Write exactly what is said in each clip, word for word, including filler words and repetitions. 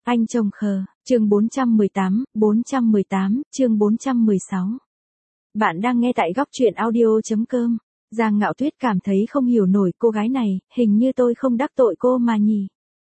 Anh chồng khờ, chương bốn trăm mười tám, bốn trăm mười tám, chương bốn trăm mười sáu. Bạn đang nghe tại góc truyện audio chấm com. Giang Ngạo Tuyết cảm thấy không hiểu nổi cô gái này, hình như tôi không đắc tội cô mà nhỉ.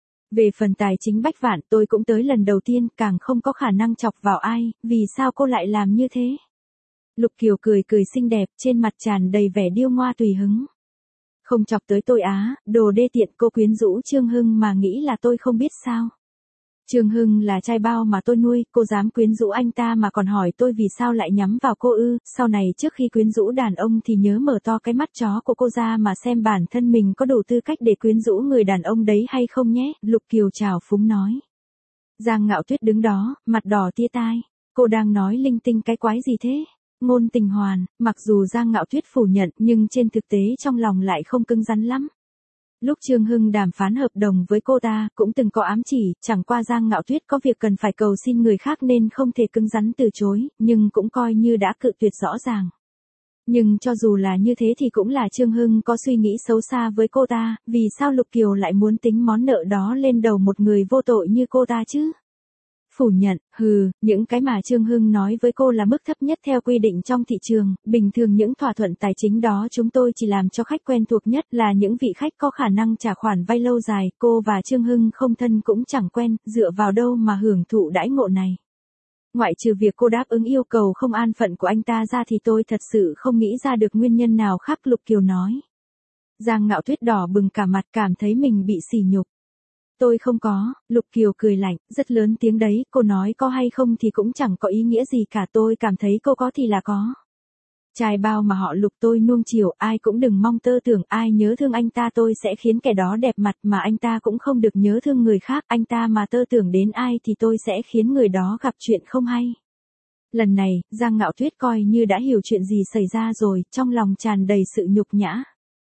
Về phần tài chính Bách Vạn tôi cũng tới lần đầu tiên, càng không có khả năng chọc vào ai, vì sao cô lại làm như thế? Lục Kiều cười cười xinh đẹp, trên mặt tràn đầy vẻ điêu ngoa tùy hứng. Không chọc tới tôi á, đồ đê tiện, cô quyến rũ Trương Hưng mà nghĩ là tôi không biết sao? Trương Hưng là trai bao mà tôi nuôi, cô dám quyến rũ anh ta mà còn hỏi tôi vì sao lại nhắm vào cô ư? Sau này trước khi quyến rũ đàn ông thì nhớ mở to cái mắt chó của cô ra mà xem bản thân mình có đủ tư cách để quyến rũ người đàn ông đấy hay không nhé, Lục Kiều trào phúng nói. Giang Ngạo Tuyết đứng đó, mặt đỏ tia tai, cô đang nói linh tinh cái quái gì thế? Ngôn tình hoàn, mặc dù Giang Ngạo Tuyết phủ nhận nhưng trên thực tế trong lòng lại không cứng rắn lắm. Lúc Trương Hưng đàm phán hợp đồng với cô ta, cũng từng có ám chỉ, chẳng qua Giang Ngạo Tuyết có việc cần phải cầu xin người khác nên không thể cứng rắn từ chối, nhưng cũng coi như đã cự tuyệt rõ ràng. Nhưng cho dù là như thế thì cũng là Trương Hưng có suy nghĩ xấu xa với cô ta, vì sao Lục Kiều lại muốn tính món nợ đó lên đầu một người vô tội như cô ta chứ? Phủ nhận, hừ, những cái mà Trương Hưng nói với cô là mức thấp nhất theo quy định trong thị trường, bình thường những thỏa thuận tài chính đó chúng tôi chỉ làm cho khách quen thuộc nhất, là những vị khách có khả năng trả khoản vay lâu dài, cô và Trương Hưng không thân cũng chẳng quen, dựa vào đâu mà hưởng thụ đãi ngộ này. Ngoại trừ việc cô đáp ứng yêu cầu không an phận của anh ta ra thì tôi thật sự không nghĩ ra được nguyên nhân nào khác, Lục Kiều nói. Giang Ngạo Tuyết đỏ bừng cả mặt, cảm thấy mình bị sỉ nhục. Tôi không có, Lục Kiều cười lạnh, rất lớn tiếng đấy, cô nói có hay không thì cũng chẳng có ý nghĩa gì cả, tôi cảm thấy cô có thì là có. Trai bao mà họ Lục tôi nuông chiều, ai cũng đừng mong tơ tưởng ai nhớ thương anh ta tôi sẽ khiến kẻ đó đẹp mặt, mà anh ta cũng không được nhớ thương người khác, anh ta mà tơ tưởng đến ai thì tôi sẽ khiến người đó gặp chuyện không hay. Lần này, Giang Ngạo Tuyết coi như đã hiểu chuyện gì xảy ra rồi, trong lòng tràn đầy sự nhục nhã.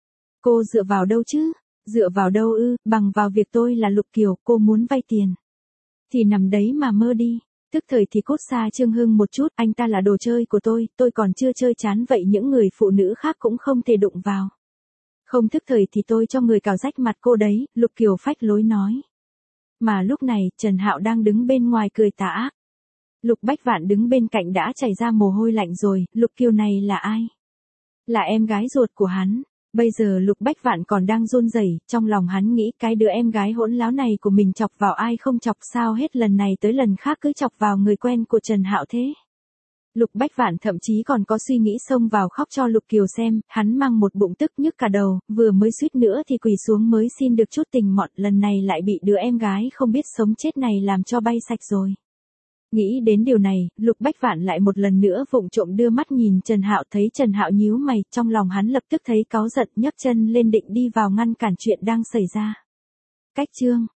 Cô dựa vào đâu chứ? Dựa vào đâu ư, bằng vào việc tôi là Lục Kiều, cô muốn vay tiền thì nằm đấy mà mơ đi. Tức thời thì cút xa Trương Hưng một chút, anh ta là đồ chơi của tôi, tôi còn chưa chơi chán vậy những người phụ nữ khác cũng không thể đụng vào. Không thức thời thì tôi cho người cào rách mặt cô đấy, Lục Kiều phách lối nói. Mà lúc này, Trần Hạo đang đứng bên ngoài cười tà ác. Lục Bách Vạn đứng bên cạnh đã chảy ra mồ hôi lạnh rồi, Lục Kiều này là ai? Là em gái ruột của hắn. Bây giờ Lục Bách Vạn còn đang run rẩy, trong lòng hắn nghĩ cái đứa em gái hỗn láo này của mình chọc vào ai không chọc sao hết lần này tới lần khác cứ chọc vào người quen của Trần Hạo thế. Lục Bách Vạn thậm chí còn có suy nghĩ xông vào khóc cho Lục Kiều xem, hắn mang một bụng tức nhức cả đầu, vừa mới suýt nữa thì quỳ xuống mới xin được chút tình mọn, lần này lại bị đứa em gái không biết sống chết này làm cho bay sạch rồi. Nghĩ đến điều này, Lục Bách Vạn lại một lần nữa vụng trộm đưa mắt nhìn Trần Hạo, thấy Trần Hạo nhíu mày, trong lòng hắn lập tức thấy cáu giận, nhấc chân lên định đi vào ngăn cản chuyện đang xảy ra. Cách chương